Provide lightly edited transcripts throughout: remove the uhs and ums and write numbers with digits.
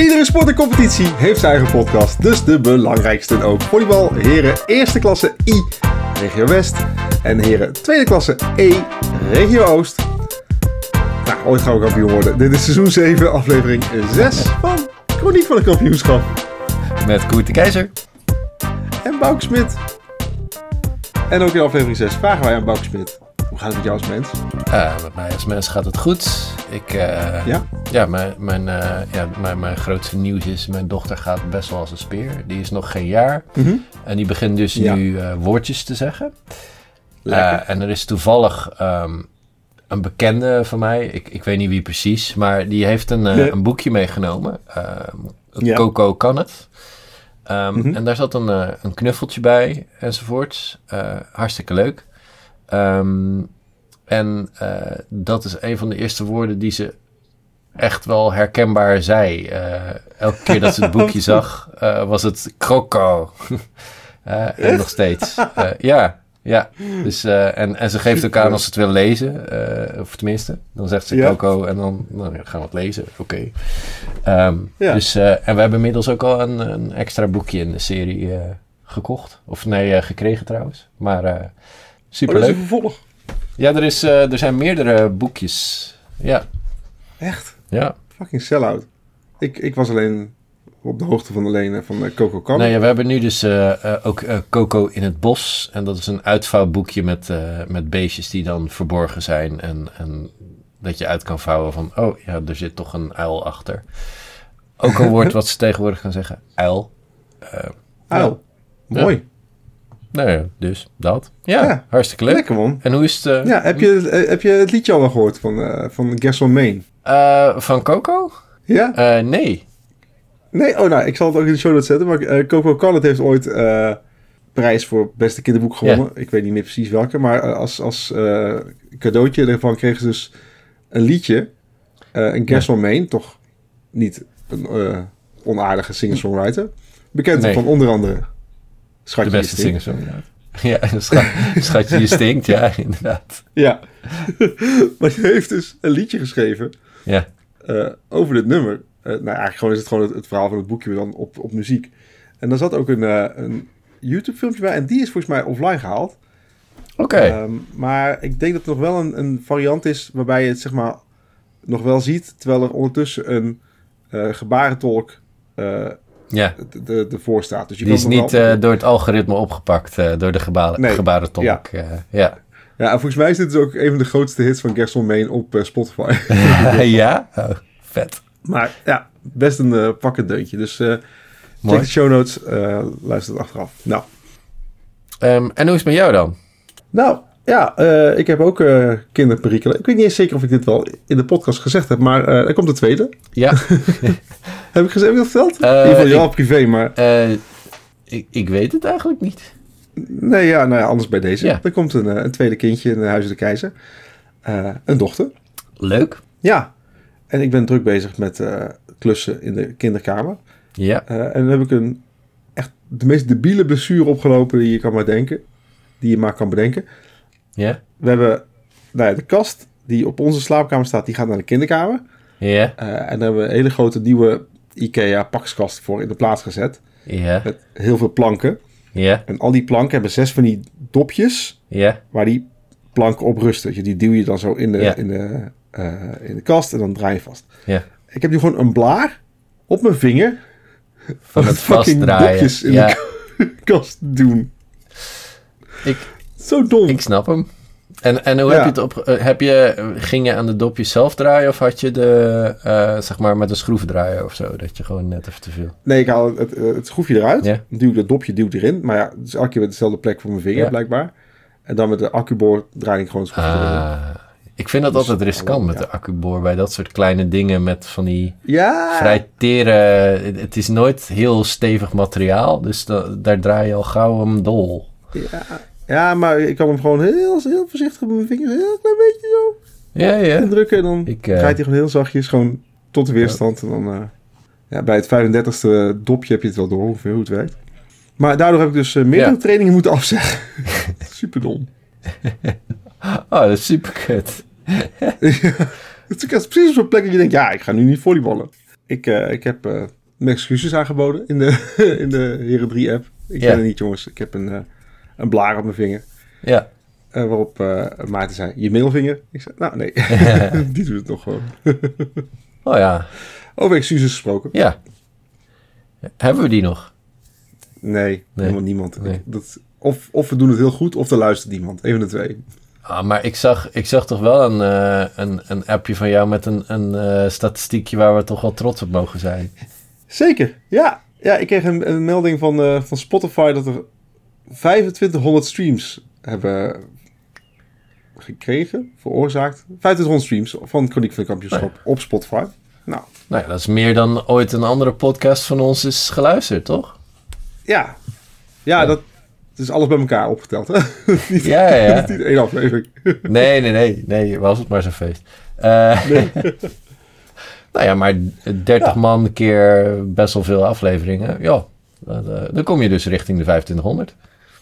Iedere sport en competitie heeft zijn eigen podcast, dus de belangrijkste ook. Volleybal, heren eerste klasse I, regio West. En heren tweede klasse E, regio Oost. Nou, ooit gaan we kampioen worden. Dit is seizoen 7, aflevering 6 van Chroniek van het Kampioenschap. Met Koert de Keizer. En Bouke Smit. En ook in aflevering 6 vragen wij aan Bouke Smit. Hoe gaat het met jou als mens? Met mij als mens gaat het goed. Mijn grootste nieuws is, mijn dochter gaat best wel als een speer. Die is nog geen jaar. Mm-hmm. En die begint dus nu woordjes te zeggen. En er is toevallig een bekende van mij. Ik weet niet wie precies. Maar die heeft een boekje meegenomen. Coco kan het. En daar zat een knuffeltje bij enzovoorts. Hartstikke leuk. Dat is een van de eerste woorden die ze echt wel herkenbaar zei. Elke keer dat ze het boekje zag, was het croco. En nog steeds. Ja. Dus, en ze geeft ook aan als ze het wil lezen. Of tenminste, dan zegt ze croco en dan gaan we het lezen. Oké. Dus, en we hebben inmiddels ook al een extra boekje in de serie gekocht. Of nee, gekregen trouwens. Maar superleuk. Dat is een vervolg. Ja, er zijn meerdere boekjes. Ja. Echt? Ja. Fucking sell-out. Ik was alleen op de hoogte van Coco Kan. Nee, we hebben nu dus ook Coco in het bos. En dat is een uitvouwboekje met beestjes die dan verborgen zijn. En dat je uit kan vouwen van, oh ja, er zit toch een uil achter. Ook een woord wat ze tegenwoordig gaan zeggen. Uil. Uil. Mooi. Ja. Nee, dus dat. Ja, hartstikke leuk. Lekker man. En hoe is het? Ja, heb je het liedje al wel gehoord van Gerson Main? Van Coco? Ja? Nee. Nee? Oh, nou, ik zal het ook in de show notes zetten. Maar Coco Kan het heeft ooit prijs voor beste kinderboek gewonnen. Yeah. Ik weet niet meer precies welke. Maar als cadeautje ervan kregen ze dus een liedje. Een Gerson Main. Toch niet een onaardige singer-songwriter. Bekend van onder andere Schatje de beste singer-songwriter. Ja, Schatje je stinkt. Ja, inderdaad. Ja. Maar die heeft dus een liedje geschreven. Ja. Over dit nummer. Eigenlijk is het gewoon het verhaal van het boekje dan op muziek. En daar zat ook een YouTube filmpje bij. En die is volgens mij offline gehaald. Oké. Maar ik denk dat er nog wel een variant is waarbij je het zeg maar nog wel ziet. Terwijl er ondertussen een gebarentolk ervoor staat. Dus je die is niet door het algoritme opgepakt. Door de gebarentolk. Ja. Ja, en volgens mij is dit dus ook een van de grootste hits van Gerson Main op Spotify. Ja? Oh, vet. Maar ja, best een pakkend deuntje. Dus check de show notes, luister het achteraf. Nou. En hoe is het met jou dan? Nou, ja, ik heb ook kinderperikelen. Ik weet niet eens zeker of ik dit wel in de podcast gezegd heb, maar er komt de tweede. Ja. Heb ik dat verteld? In ieder geval jou privé, maar... Ik weet het eigenlijk niet. Nee, ja, nou ja, anders bij deze. Ja. Er komt een tweede kindje in Huizen de Keizer. Een dochter. Leuk. Ja. En ik ben druk bezig met klussen in de kinderkamer. Ja. En dan heb ik echt de meest debiele blessure opgelopen die je maar kan bedenken. Ja. We hebben de kast die op onze slaapkamer staat, die gaat naar de kinderkamer. Ja. En daar hebben we een hele grote nieuwe IKEA pakskast voor in de plaats gezet. Ja. Met heel veel planken. Ja. En al die planken hebben 6 van die dopjes waar die planken op rusten. Dus die duw je dan zo in de kast en dan draai je vast. Ja. Ik heb nu gewoon een blaar op mijn vinger van het vastdraaien. Dopjes in de kast doen. Zo dom. Ik snap hem. En hoe heb je het ging je aan de dopjes zelf draaien of had je zeg maar met een schroevendraaier of zo, dat je gewoon net even te veel? Nee, ik haal het schroefje eruit. Ja. Dan duw ik dat dopje erin. Maar ja, het is elke keer met dezelfde plek voor mijn vinger blijkbaar. En dan met de accuboor draai ik gewoon het schroefje erin. Ik vind dat altijd riskant met de accuboor bij dat soort kleine dingen met van die vrij tere... Het is nooit heel stevig materiaal, dus daar draai je al gauw hem dol. Ja, maar ik kan hem gewoon heel voorzichtig met mijn vingers heel klein beetje zo indrukken. En dan draait hij gewoon heel zachtjes, gewoon tot de weerstand. En dan bij het 35e dopje heb je het wel door hoe het werkt. Maar daardoor heb ik dus meerdere trainingen moeten afzeggen. Super dom. Oh, dat is super kut. Het is precies op zo'n plek dat je denkt, ik ga nu niet volleyballen. ik heb mijn excuses aangeboden in de Heren 3 app. Ik ben er niet, jongens. Ik heb een blaar op mijn vinger. Ja. Waarop Maarten zei, je middelvinger? Ik zei, nou nee, die doet het nog gewoon. Oh ja. Over excuses gesproken. Ja. Hebben we die nog? Nee. Helemaal niemand. Nee. Of we doen het heel goed, of er luistert niemand. Een van de twee. Ah, maar ik zag toch wel een appje van jou met een statistiekje waar we toch wel trots op mogen zijn. Zeker, ja. Ja, ik kreeg een melding van Spotify dat er 2500 streams hebben gekregen, veroorzaakt. 2500 streams van Chroniek van het Kampioenschap op Spotify. Nou ja, dat is meer dan ooit een andere podcast van ons is geluisterd, toch? Ja, dat is alles bij elkaar opgeteld. Hè? Ja. Dat is niet één aflevering. Nee, was het maar zo'n feest. Nee. Nou ja, maar 30 man keer best wel veel afleveringen. Ja, dan kom je dus richting de 2500.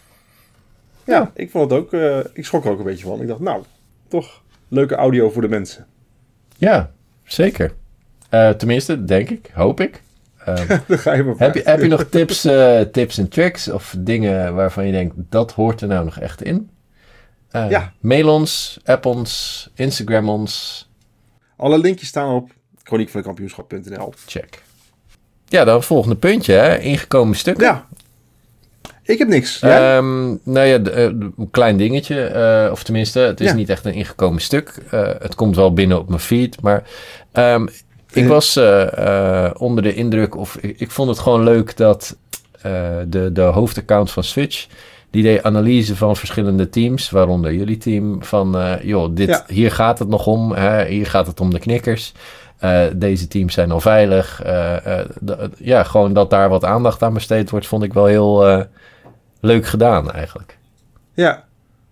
Ja, ik vond het ook. Ik schrok er ook een beetje van. Ik dacht, nou, toch leuke audio voor de mensen. Ja, zeker. Tenminste, denk ik, hoop ik. Dan ga je maar heb je nog tips en tricks of dingen waarvan je denkt, dat hoort er nou nog echt in? Mail ons, app ons, Instagram ons. Alle linkjes staan op chroniekvanhetkampioenschap.nl. Check. Ja, dan volgende puntje, hè? Ingekomen stukken. Ja. Ik heb niks. Nou ja, een klein dingetje. Of tenminste, het is niet echt een ingekomen stuk. Het komt wel binnen op mijn feed. Maar ik was onder de indruk, of ik vond het gewoon leuk dat de hoofdaccount van Switch, die deed analyse van verschillende teams, waaronder jullie team, van hier gaat het nog om. Hier gaat het om de knikkers. Deze teams zijn al veilig. Gewoon dat daar wat aandacht aan besteed wordt, vond ik wel heel leuk gedaan eigenlijk. Ja,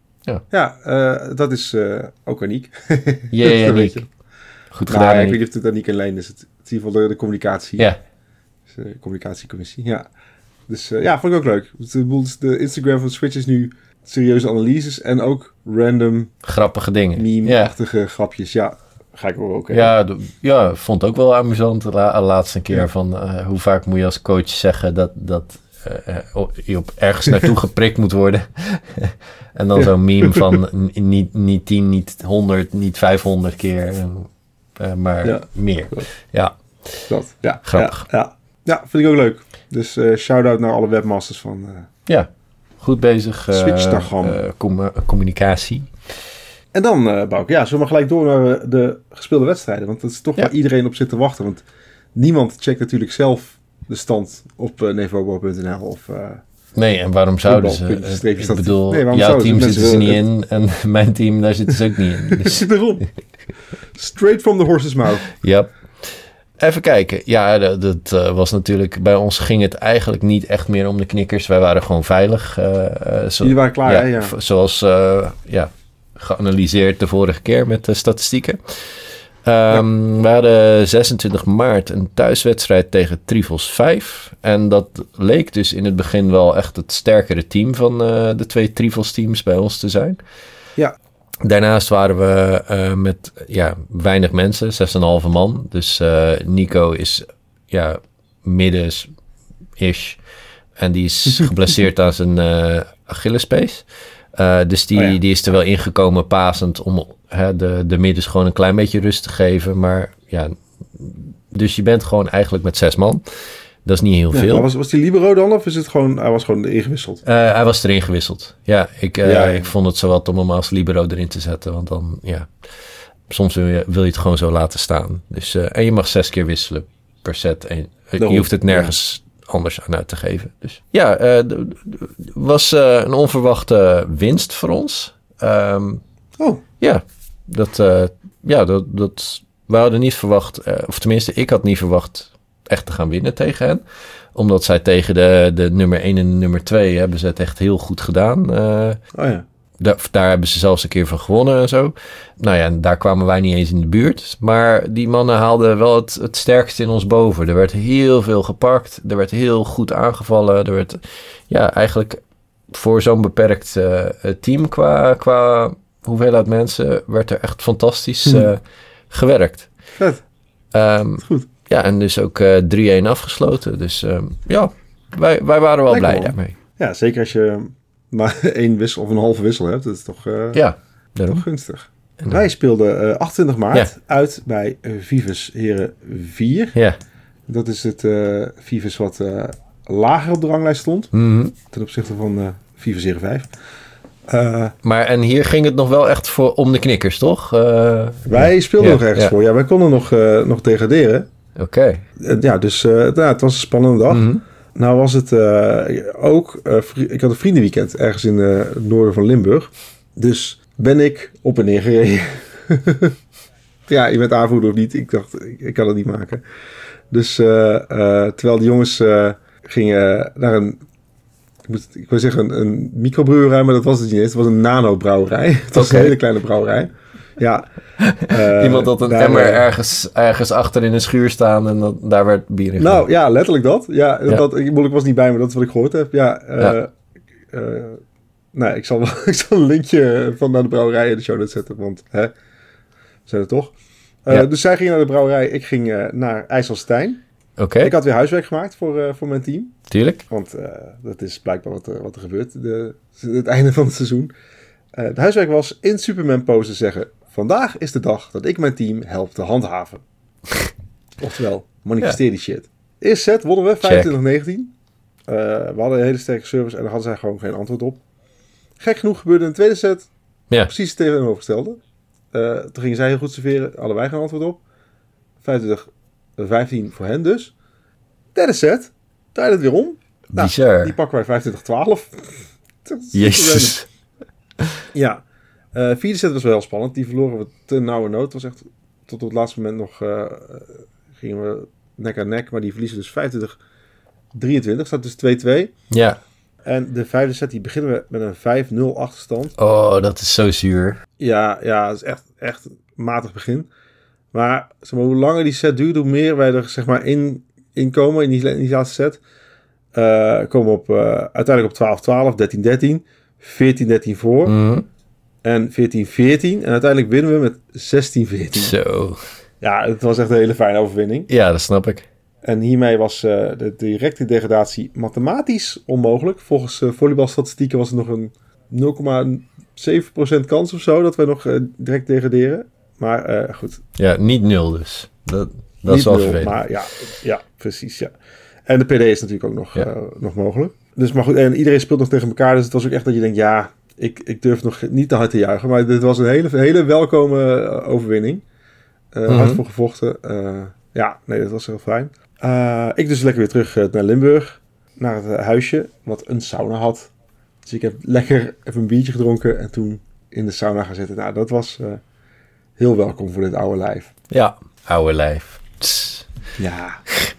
dat is ook Aniek. Ja, Aniek. Goed gedaan, Aniek. Ik weet niet of het Aniek alleen is. Het is in ieder geval de communicatie. Ja. De communicatiecommissie, ja. Dus vond ik ook leuk. De Instagram van Switch is nu serieuze analyses en ook random grappige dingen. Meme-achtige grapjes. Ja, ga ik ook. Ja, vond ook wel amusant. Laatst een keer van hoe vaak moet je als coach zeggen dat je op ergens naartoe geprikt moet worden. En dan zo'n meme van niet 10, niet 100, niet 500 keer, maar meer. Ja. Dat, ja. Grappig. Ja, vind ik ook leuk. Dus shout-out naar alle webmasters van... goed bezig. Switch-Instagram. Communicatie. En dan, Bouke, zullen we maar gelijk door naar de gespeelde wedstrijden. Want dat is toch waar iedereen op zit te wachten. Want niemand checkt natuurlijk zelf de stand op nevobo.nl of... nee, en waarom zouden ze? Ik bedoel, jouw team zitten ze niet in en mijn team, daar zitten ze ook niet in. Dus. Straight from the horse's mouth. Yep. Even kijken. Ja, dat was natuurlijk... Bij ons ging het eigenlijk niet echt meer om de knikkers. Wij waren gewoon veilig. Jullie waren klaar, hè? Ja. Zoals geanalyseerd de vorige keer met de statistieken. We hadden 26 maart een thuiswedstrijd tegen Trifels 5. En dat leek dus in het begin wel echt het sterkere team van de twee Trifels teams bij ons te zijn. Ja. Daarnaast waren we met weinig mensen, 6,5 man. Dus Nico is midden-ish. En die is geblesseerd aan zijn Achillespees. Dus die is er wel ingekomen pasend om de middens gewoon een klein beetje rust te geven. Maar ja, dus je bent gewoon eigenlijk met 6 man. Dat is niet heel veel. Was die libero dan of is het gewoon, hij was gewoon ingewisseld? Hij was erin gewisseld. Ja, ik vond het zo wat om hem als libero erin te zetten. Want dan, soms wil je het gewoon zo laten staan. Dus, en je mag 6 keer wisselen per set. En je hoeft het nergens anders aan uit te geven. Dus was een onverwachte winst voor ons. Ja, we hadden niet verwacht, of tenminste, ik had niet verwacht echt te gaan winnen tegen hen. Omdat zij tegen de nummer 1 en de nummer 2 hebben ze het echt heel goed gedaan. Daar hebben ze zelfs een keer van gewonnen en zo. Nou ja, daar kwamen wij niet eens in de buurt. Maar die mannen haalden wel het sterkste in ons boven. Er werd heel veel gepakt. Er werd heel goed aangevallen. Er werd eigenlijk voor zo'n beperkt team qua hoeveelheid mensen werd er echt fantastisch gewerkt. Vet. Goed. Ja, en dus ook 3-1 afgesloten. Dus wij waren wel blij daarmee. Ja, zeker als je maar 1 wissel of een halve wissel hebt. Dat is toch, toch gunstig. En wij speelden 28 maart uit bij Vives Heren 4. Ja. Dat is het Vives wat lager op de ranglijst stond. Mm-hmm. Ten opzichte van Vives Heren 5. Maar en hier ging het nog wel echt om de knikkers, toch? Wij speelden nog ergens voor. Ja, wij konden nog degraderen. Oké. Dus het was een spannende dag. Mm-hmm. Nou was het ook... ik had een vriendenweekend ergens in het noorden van Limburg. Dus ben ik op en neer gereden. Ja, je bent aanvoerder of niet. Ik dacht, ik kan het niet maken. Dus terwijl de jongens gingen naar ik wil zeggen een microbrouwerij, maar dat was het niet eens. Het was een nanobrouwerij. Het was een hele kleine brouwerij. Ja. Iemand had een emmer ergens achter in een schuur staan en daar werd bier in. Nou ja, letterlijk dat. Ja. Ik was niet bij, maar dat is wat ik gehoord heb. Ja. Ik zal een linkje van naar de brouwerij in de show notes zetten, want we zijn er toch. Dus zij gingen naar de brouwerij, ik ging naar IJsselstein. Oké. Ik had weer huiswerk gemaakt voor mijn team. Tuurlijk. Want dat is blijkbaar wat er gebeurt het einde van het seizoen. De huiswerk was in Superman pose zeggen: vandaag is de dag dat ik mijn team help te handhaven. Oftewel, manifesteer die shit. Eerste set wonnen we 25-19. We hadden een hele sterke service en daar hadden zij gewoon geen antwoord op. Gek genoeg gebeurde in de tweede set precies het tegenovergestelde. Toen gingen zij heel goed serveren, hadden wij geen antwoord op. 25-15 voor hen dus. Derde set, draaide het weer om. Bizar. Die pakken wij 25-12. Jezus. Ja. Vierde set was wel heel spannend. Die verloren we te nauwe nood. Het was echt tot op het laatste moment nog gingen we nek aan nek. Maar die verliezen dus 25-23. Staat dus 2-2. Ja. En de vijfde set die beginnen we met een 5-0 achterstand. Oh, dat is zo zuur. Ja, dat is echt een matig begin. Maar, zeg maar hoe langer die set duurt, hoe meer wij er zeg maar in komen in die laatste set. Komen we uiteindelijk op 12-12, 13-13, 14-13 voor. Mm. En 14-14. En uiteindelijk winnen we met 16-14. Zo. Ja, het was echt een hele fijne overwinning. Ja, dat snap ik. En hiermee was de directe degradatie mathematisch onmogelijk. Volgens volleybalstatistieken was het nog een 0,7% kans of zo dat wij nog direct degraderen. Maar goed. Ja, niet 0 dus. Dat is wel vervelend. Maar ja, precies. Ja. En de PD is natuurlijk ook nog mogelijk. Dus maar goed, en iedereen speelt nog tegen elkaar. Dus het was ook echt dat je denkt, ja, ik durf nog niet te hard te juichen. Maar dit was een hele welkome overwinning. Hard voor gevochten. Dat was heel fijn. Ik dus lekker weer terug naar Limburg. Naar het huisje, wat een sauna had. Dus ik heb lekker even een biertje gedronken en toen in de sauna gaan zitten. Nou, dat was heel welkom voor dit oude lijf. Ja, oude lijf. Tss. Ja.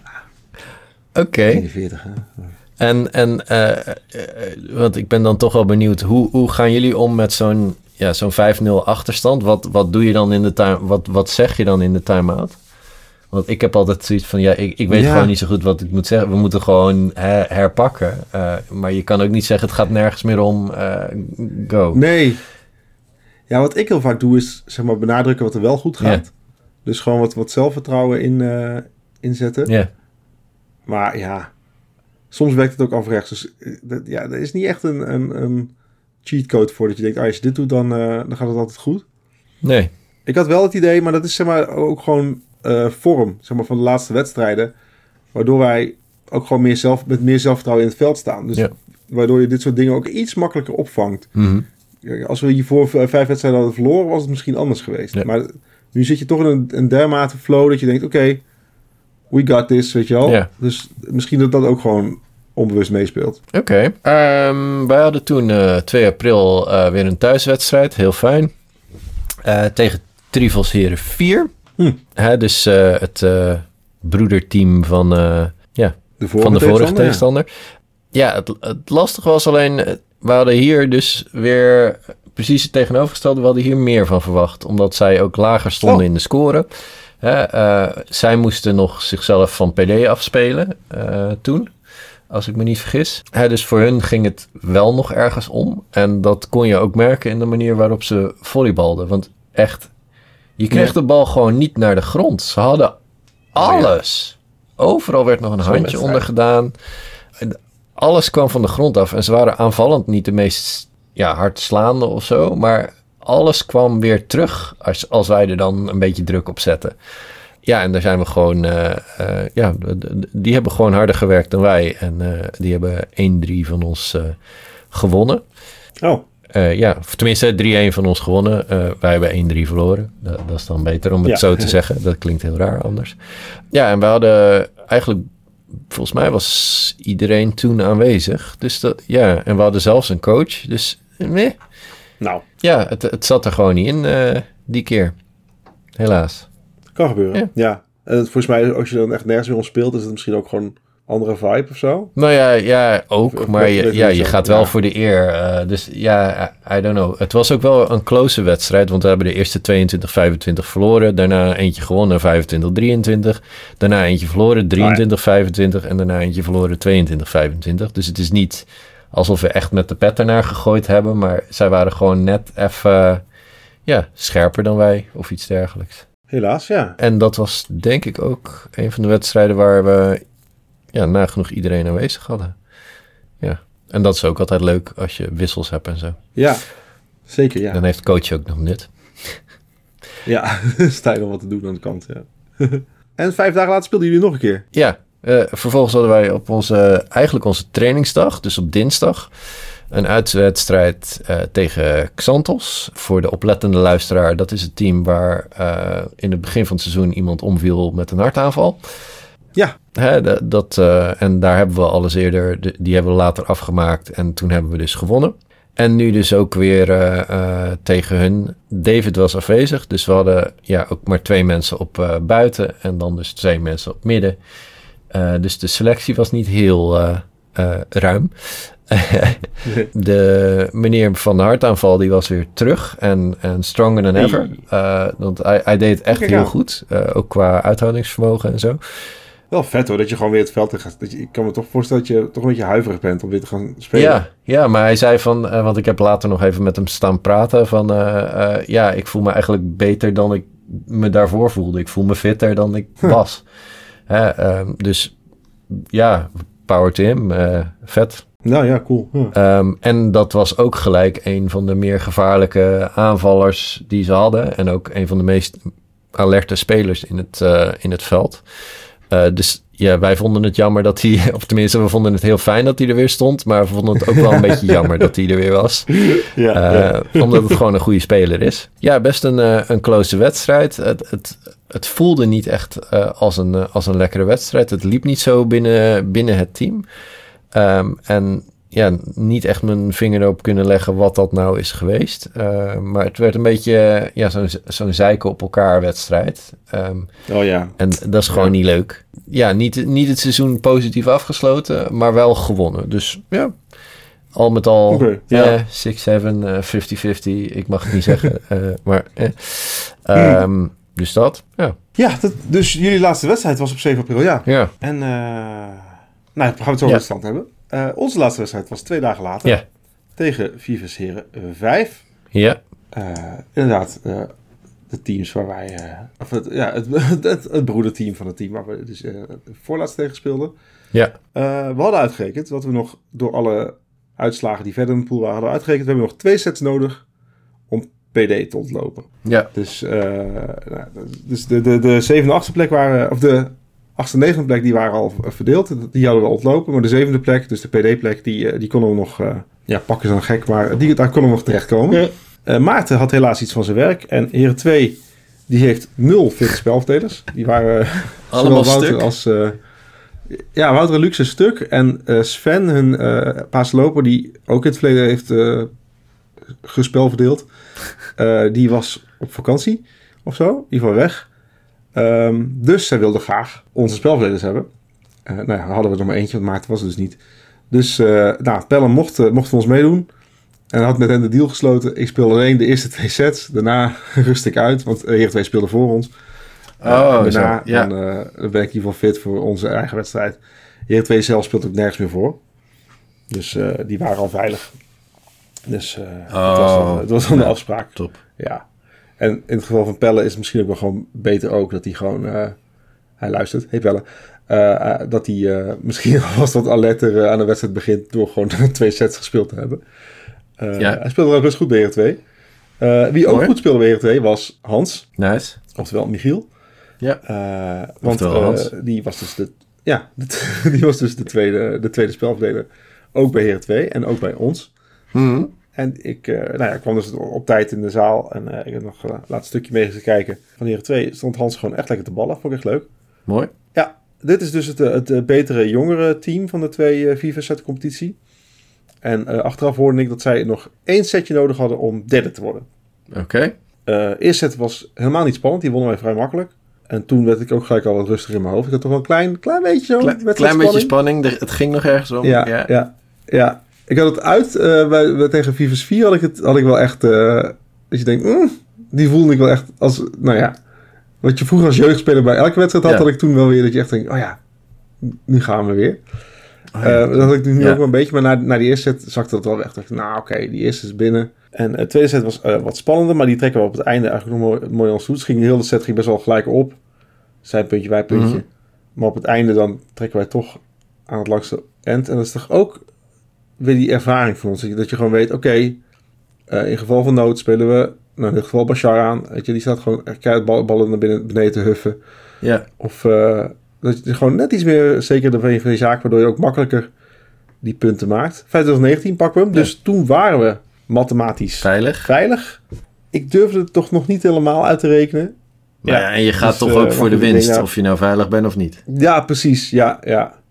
Oké. 41, hè? En want ik ben dan toch wel benieuwd, hoe gaan jullie om met zo'n 5-0 achterstand? Wat doe je dan in de time? Wat zeg je dan in de time-out? Want ik heb altijd zoiets van, ik weet gewoon niet zo goed wat ik moet zeggen. We moeten gewoon herpakken. Maar je kan ook niet zeggen, het gaat nergens meer om. Go. Nee. Ja, wat ik heel vaak doe is, zeg maar, benadrukken wat er wel goed gaat. Yeah. Dus gewoon wat zelfvertrouwen inzetten. Ja. Yeah. Maar ja, soms werkt het ook averechts. Dus er is niet echt een cheatcode voor dat je denkt, als je dit doet, dan gaat het altijd goed. Nee. Ik had wel het idee, maar dat is zeg maar ook gewoon vorm, zeg maar, van de laatste wedstrijden. Waardoor wij ook gewoon met meer zelfvertrouwen in het veld staan. Dus waardoor je dit soort dingen ook iets makkelijker opvangt. Mm-hmm. Als we hiervoor 5 wedstrijden hadden verloren, was het misschien anders geweest. Ja. Maar nu zit je toch in een dermate flow dat je denkt, oké, we got this, weet je wel. Ja. Dus misschien dat ook gewoon onbewust meespeelt. Oké. Wij hadden toen 2 april weer een thuiswedstrijd. Heel fijn. Tegen Trifels Heren 4. Dus het broederteam van de vorige tegenstander. Ja, het lastige was alleen, we hadden hier dus weer precies het tegenovergestelde. We hadden hier meer van verwacht, omdat zij ook lager stonden in de score. Zij moesten nog zichzelf van PD afspelen toen, als ik me niet vergis. Dus voor hun ging het wel nog ergens om. En dat kon je ook merken in de manier waarop ze volleybalden. Want echt, je kreeg de bal gewoon niet naar de grond. Ze hadden alles. Overal werd nog een handje onder gedaan. Alles kwam van de grond af. En ze waren aanvallend niet de meest hard slaande of zo. Maar alles kwam weer terug als wij er dan een beetje druk op zetten. Ja, en daar zijn we gewoon... die hebben gewoon harder gewerkt dan wij. En die hebben 1-3 van ons gewonnen. Oh. Of tenminste 3-1 van ons gewonnen. Wij hebben 1-3 verloren. Dat is dan beter om het zo te zeggen. Dat klinkt heel raar anders. Ja, en we hadden eigenlijk... Volgens mij was iedereen toen aanwezig. Dus en we hadden zelfs een coach. Dus Nou. Ja, het zat er gewoon niet in die keer. Helaas. Kan gebeuren, ja. En volgens mij, als je dan echt nergens meer om speelt... is het misschien ook gewoon een andere vibe of zo? Nou ja, ook. Maar je gaat wel voor de eer. Dus ja, I don't know. Het was ook wel een close wedstrijd... want we hebben de eerste 22-25 verloren. Daarna eentje gewonnen, 25-23. Daarna eentje verloren, 23-25. En daarna eentje verloren, 22-25. Dus het is niet alsof we echt met de pet ernaar gegooid hebben... maar zij waren gewoon net even scherper dan wij of iets dergelijks. Helaas, ja. En dat was denk ik ook een van de wedstrijden waar we nagenoeg iedereen aanwezig hadden. Ja, en dat is ook altijd leuk als je wissels hebt en zo. Ja, zeker, ja. Dan heeft coach ook nog nut. Ja, sta je nog wat te doen aan de kant, ja. En 5 dagen later speelden jullie nog een keer? Ja, vervolgens hadden wij op onze trainingsdag, dus op dinsdag... een uitwedstrijd tegen Xantos. Voor de oplettende luisteraar, dat is het team waar in het begin van het seizoen iemand omviel met een hartaanval. Ja. En daar hebben we alles eerder, die hebben we later afgemaakt en toen hebben we dus gewonnen. En nu dus ook weer tegen hun. David was afwezig, dus we hadden ook maar 2 mensen op buiten en dan dus 2 mensen op midden. Dus de selectie was niet heel ruim. De meneer van de hartaanval die was weer terug en stronger than ever. Want hij deed het echt heel goed. Ook qua uithoudingsvermogen en zo. Wel vet hoor, dat je gewoon weer het veld in gaat. Ik kan me toch voorstellen dat je toch een beetje huiverig bent om weer te gaan spelen. Ja, maar hij zei want ik heb later nog even met hem staan praten van ik voel me eigenlijk beter dan ik me daarvoor voelde. Ik voel me fitter dan ik was. Dus power to him. Vet. Nou ja, cool. Ja. En dat was ook gelijk een van de meer gevaarlijke aanvallers die ze hadden. En ook een van de meest alerte spelers in het veld. Dus wij vonden het jammer dat hij... Of tenminste, we vonden het heel fijn dat hij er weer stond. Maar we vonden het ook wel een beetje jammer dat hij er weer was. Omdat het gewoon een goede speler is. Ja, best een close wedstrijd. Het voelde niet echt als een lekkere wedstrijd. Het liep niet zo binnen het team. En niet echt mijn vinger erop kunnen leggen wat dat nou is geweest. Maar het werd een beetje zo'n zeiken op elkaar wedstrijd. En dat is gewoon niet leuk. Ja, niet het seizoen positief afgesloten, maar wel gewonnen. Dus ja, al met al 6-7, 50-50. Ik mag het niet zeggen, maar... Dus dat, ja. Ja, dus jullie laatste wedstrijd was op 7 april, ja. En gaan we het zo over de stand hebben. Onze laatste wedstrijd was 2 dagen later. Tegen Vives Heren 5. Ja. Inderdaad, de teams waar wij... het broederteam van het team waar we dus voorlaatst tegen speelden. Ja. We hadden uitgerekend, wat we nog door alle uitslagen die verder in de pool waren, hadden uitgerekend. We hebben nog 2 sets nodig om PD te ontlopen. Ja. Dus de 7e en 8e plek waren... Of de 8e en 9e plek, die waren al verdeeld. Die hadden we ontlopen. Maar de 7e plek, dus de PD-plek, die konden we nog... pakken ze dan gek, maar daar konden we nog terechtkomen. Ja. Maarten had helaas iets van zijn werk. En Heren 2, die heeft 0 fitte spelverdelers. Die waren allemaal Wouter stuk. Als... Wouter en Luc een stuk. En Sven, hun paasloper, die ook in het verleden heeft gespelverdeeld. Die was op vakantie of zo. In ieder geval weg. Dus zij wilde graag onze spelverdelers hebben. Hadden we er nog maar eentje, want Maarten was er dus niet. Dus Pelle mocht voor ons meedoen. En had met hen de deal gesloten. Ik speelde alleen de eerste 2 sets. Daarna rust ik uit, want Heren 2 speelde voor ons. Daarna dan ben ik in ieder geval fit voor onze eigen wedstrijd. Heren 2 zelf speelt ook nergens meer voor. Dus die waren al veilig. Dus het was dan de afspraak. Top. Ja. En in het geval van Pelle is het misschien ook wel gewoon beter ook dat hij gewoon hij luistert, heeft wel dat hij misschien alvast wat alerter aan de wedstrijd begint door gewoon 2 sets gespeeld te hebben. Hij speelde wel best goed bij Heerenveen 2. Wie ook goed speelde bij Heerenveen 2 was Hans. Nice. Oftewel Michiel. Ja. Want Hans. die was dus die was dus de tweede spelverdeler. Ook bij Heerenveen 2 en ook bij ons. Mm-hmm. En ik kwam dus op tijd in de zaal. En ik heb nog een laatste stukje mee gezien kijken. Van Heerenveen 2 stond Hans gewoon echt lekker te ballen. Vond ik echt leuk. Mooi. Ja, dit is dus het betere jongere team van de 2 FIFA-set competitie. En achteraf hoorde ik dat zij nog 1 setje nodig hadden om derde te worden. Oké. Eerste set was helemaal niet spannend. Die wonnen wij vrij makkelijk. En toen werd ik ook gelijk al wat rustiger in mijn hoofd. Ik had toch wel een klein beetje zo. Klein beetje spanning. Het ging nog ergens om. Ja. Ik had het uit. Tegen Vivus 4 had ik wel echt... dat je denkt... die voelde ik wel echt als... Nou ja. Wat je vroeger als jeugdspeler bij elke wedstrijd had... had ik toen wel weer dat je echt denkt... Oh ja, nu gaan we weer. Dat had ik nu ook wel een beetje. Maar na die eerste set zakte dat wel weg. Dacht ik, nou oké, die eerste is binnen. En de tweede set was wat spannender. Maar die trekken we op het einde eigenlijk nog mooi ons toe. Dus de hele set ging best wel gelijk op. Zij puntje, wij puntje. Mm-hmm. Maar op het einde dan trekken wij toch aan het langste end. En dat is toch ook weer die ervaring van ons. Dat je gewoon weet, oké, in geval van nood spelen we... Nou, in dit geval Bashar aan. Weet je, die staat gewoon ballen naar beneden te huffen. Ja. Of... dat je gewoon net iets meer zeker van je zaak, waardoor je ook makkelijker die punten maakt. 2019 pakken we hem. Dus toen waren we mathematisch veilig. Ik durfde het toch nog niet helemaal uit te rekenen. Ja, en je gaat toch ook voor de winst, of je nou veilig bent of niet. Ja, precies. Ja.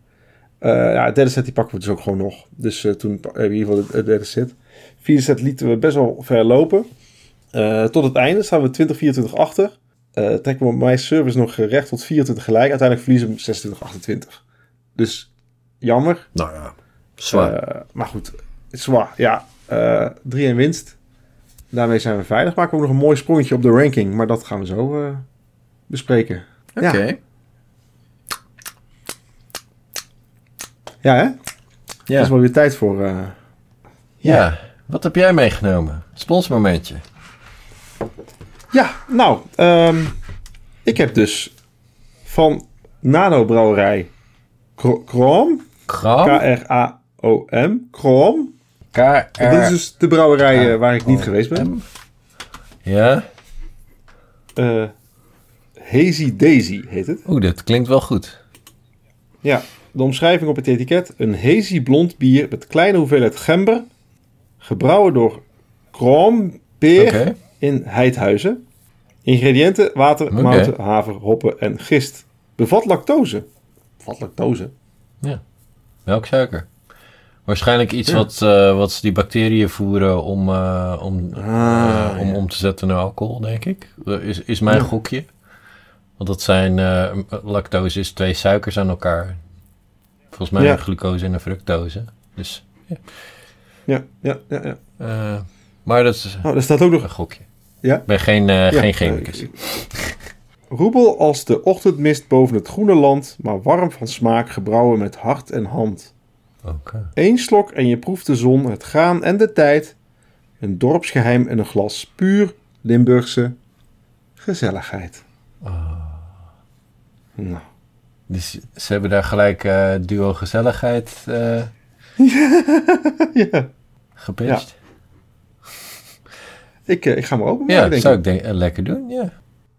Het derde set die pakken we dus ook gewoon nog. Dus toen hebben we in ieder geval de derde set. Vierde set lieten we best wel ver lopen. Tot het einde staan we 20-24 achter. Trekken we op mijn service nog recht tot 24 gelijk. Uiteindelijk verliezen we 26-28. Dus jammer. Nou ja, zwaar. Maar goed, zwaar. Ja, 3-1 winst. Daarmee zijn we veilig. Maken we ook nog een mooi sprongetje op de ranking. Maar dat gaan we zo bespreken. Oké. Ja, hè? Ja. Dat is wel weer tijd voor... Ja, wat heb jij meegenomen? Sponsmomentje. Ja, nou, ik heb dus van Nano Brouwerij Kroom. K-R-A-O-M. Kroom. Dit is dus de brouwerij waar ik niet geweest ben. Ja. Hazy Daisy heet het. Oeh, dat klinkt wel goed. Ja, de omschrijving op het etiket. Een hazy blond bier met kleine hoeveelheid gember. Gebrouwen door Kroom Peer in Heidhuizen. Ingrediënten: water, mouten, haver, hoppen en gist. Bevat lactose. Ja, melksuiker. Waarschijnlijk iets wat ze die bacteriën voeren om te zetten naar alcohol, denk ik. Is mijn gokje. Want dat zijn... lactose is 2 suikers aan elkaar. Volgens mij een glucose en een fructose. Dus ja. Maar dat is er staat ook nog een gokje. Ja? Ik ben geen chemicus. Roebel als de ochtendmist boven het groene land, maar warm van smaak, gebrouwen met hart en hand. Okay. 1 slok en je proeft de zon, het gaan en de tijd. Een dorpsgeheim en een glas puur Limburgse gezelligheid. Nou. Dus ze hebben daar gelijk duo gezelligheid gepitcht. Ja. Ik ga maar openmaken, denk ik. Ja, zou ik lekker doen, ja.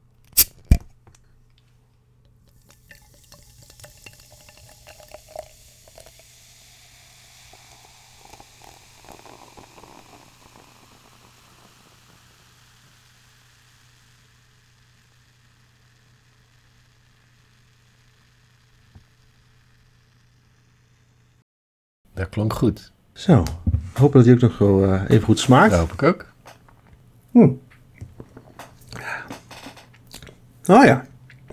Dat klonk goed. Zo, hoop dat hij ook nog wel even goed smaakt. Dat hoop ik ook. Oh ja.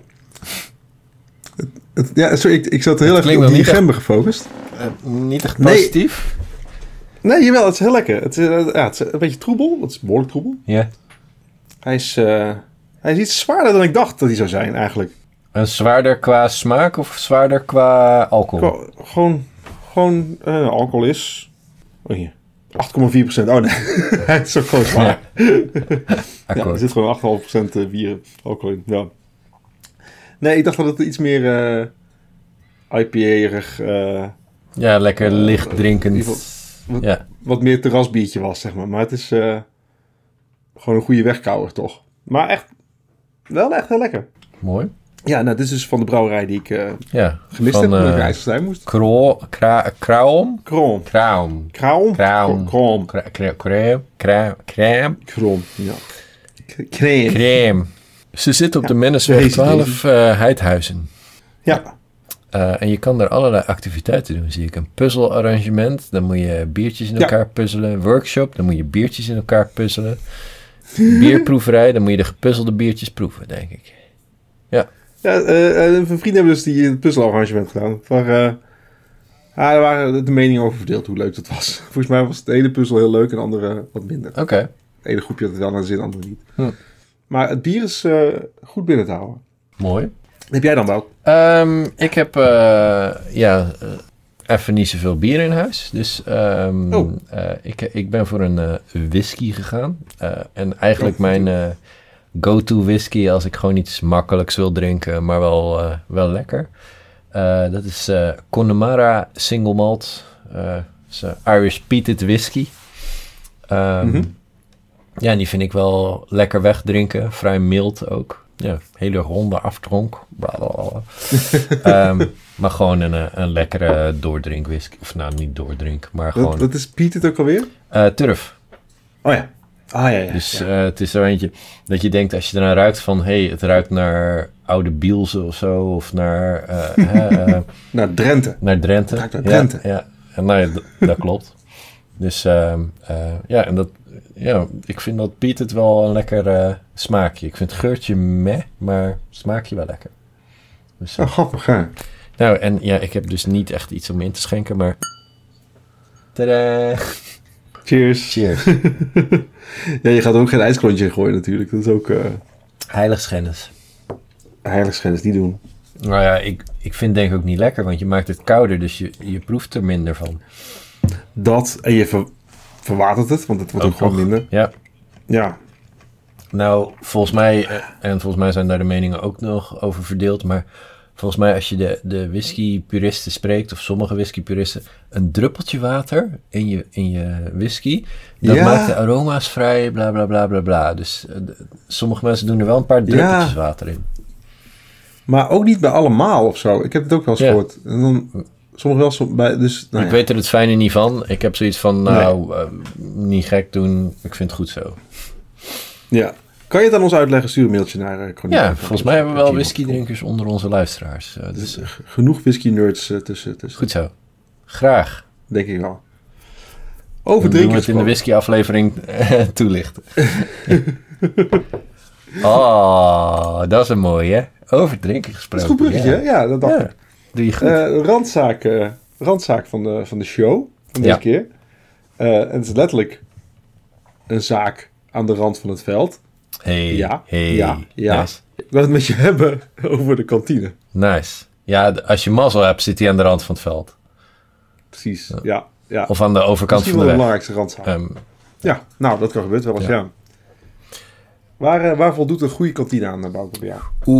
Sorry, ik zat heel erg op die gember gefocust. Niet echt positief? Nee, jawel, het is heel lekker. Het is een beetje troebel. Het is behoorlijk troebel. Ja. Hij is iets zwaarder dan ik dacht dat hij zou zijn, eigenlijk. En zwaarder qua smaak of zwaarder qua alcohol? Gewoon alcohol is... Oh hier. 8,4%. Oh nee, het is ook gewoon zwaar. Ja, er zit gewoon 8,5% bier alcohol in. Ja. Nee, ik dacht dat het iets meer IPA-erig... ja, lekker licht drinkend. Wat meer terrasbiertje was, zeg maar. Maar het is gewoon een goede wegkouwer, toch? Maar echt, wel echt heel lekker. Mooi. Ja, nou, dit is dus van de brouwerij die ik gemist van, heb toen ik naar IJsselstein moest. Kraum? Kroon. Kraum. Kraum? Kraum. Kroon. Crème. Kroon, ja. Crème. Crème. Ze zitten op de Mennesweg 12 Heidhuizen. Ja. En je kan daar allerlei activiteiten doen, zie ik. Een puzzelarrangement, dan moet je biertjes in elkaar puzzelen. Een workshop, dan moet je biertjes in elkaar puzzelen. Bierproeverij, dan moet je de gepuzzelde biertjes proeven, denk ik. Ja. Ja, mijn vrienden hebben dus die puzzelarrangement gedaan. Daar waren de meningen over verdeeld hoe leuk dat was. Volgens mij was de ene puzzel heel leuk en de andere wat minder. Oké. Het ene groepje had het wel naar de zin, de andere niet. Maar het bier is goed binnen te houden. Mooi. Heb jij dan, Wout? Ik heb even niet zoveel bier in huis. Dus ik ben voor een whisky gegaan. En eigenlijk mijn go-to whisky als ik gewoon iets makkelijks wil drinken, maar wel lekker. Dat is Connemara Single Malt. Is, Irish Peated Whisky. Ja, en die vind ik wel lekker wegdrinken. Vrij mild ook. Ja, hele ronde aftronk. Maar gewoon een lekkere doordrink whisky. Of nou, niet doordrink, maar gewoon... Wat is peated ook alweer? Turf. Oh ja. Ja. Dus het is zo eentje dat je denkt als je eraan ruikt van... het ruikt naar oude Bielse of zo. Of naar... naar Drenthe. Naar Drenthe. Het ruikt naar Drenthe. Ja. En nou ja, dat klopt. Dus en dat... Ja, ik vind dat peated wel een lekker smaakje. Ik vind het geurtje meh, maar smaakje wel lekker. Dus, grappig, ja. Nou, en ja, ik heb dus niet echt iets om in te schenken, maar... Tadaa! Cheers. Cheers. Ja, je gaat ook geen ijsklontje gooien natuurlijk. Dat is ook... Heiligschennis. Heiligschennis, niet doen. Nou ja, ik vind het denk ik ook niet lekker, want je maakt het kouder, dus je proeft er minder van. Dat, en je verwatert het, want het wordt ook gewoon minder. Ja. Ja. Nou, volgens mij zijn daar de meningen ook nog over verdeeld, maar volgens mij als je de whisky-puristen spreekt, of sommige whisky-puristen, een druppeltje water in je whisky, dat maakt de aroma's vrij, bla bla bla bla bla. Dus sommige mensen doen er wel een paar druppeltjes water in. Maar ook niet bij allemaal of zo. Ik heb het ook wel eens gehoord. En dan... Sommige wel bij, dus, ik weet er het fijne niet van. Ik heb zoiets van, niet gek doen. Ik vind het goed zo. Ja. Kan je het aan ons uitleggen? Stuur een mailtje naar Chroniek. Ja, volgens mij hebben we wel whiskydrinkers onder onze luisteraars. Dus genoeg whisky-nerds tussen. Goed zo. Graag. Denk ik wel. Over drinken. We het in de whisky-aflevering toelichten. Dat is een mooie, hè? Over drinken gesproken. Dat is een goed bruggetje, ja, dat dacht ik. Doe je goed. Randzaak van de show van deze keer. En het is letterlijk een zaak aan de rand van het veld. Ja. Nice. We gaan het met je hebben over de kantine. Nice. Ja, als je mazzel hebt, zit hij aan de rand van het veld. Precies, ja. Of aan de overkant van de weg. Misschien wel de belangrijkste randzaak. Ja, nou, dat kan gebeuren wel eens, ja. Waar voldoet een goede kantine aan, Bouke?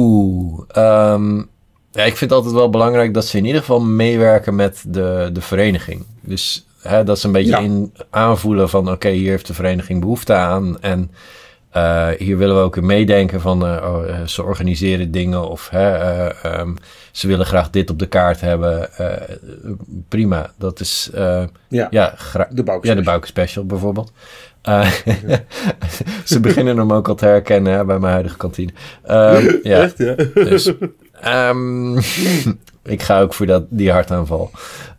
Ja, ik vind het altijd wel belangrijk dat ze in ieder geval meewerken met de vereniging. Dus dat ze een beetje aanvoelen van... oké, hier heeft de vereniging behoefte aan. En hier willen we ook in meedenken van... ze organiseren dingen of ze willen graag dit op de kaart hebben. Prima, dat is... de Bouke Special bijvoorbeeld. Ze beginnen hem ook al te herkennen bij mijn huidige kantine. Echt, ja? Dus... ik ga ook voor die hartaanval.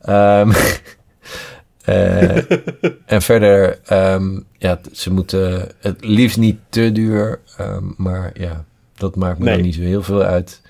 En verder, ze moeten het liefst niet te duur, maar ja, dat maakt me dan niet zo heel veel uit.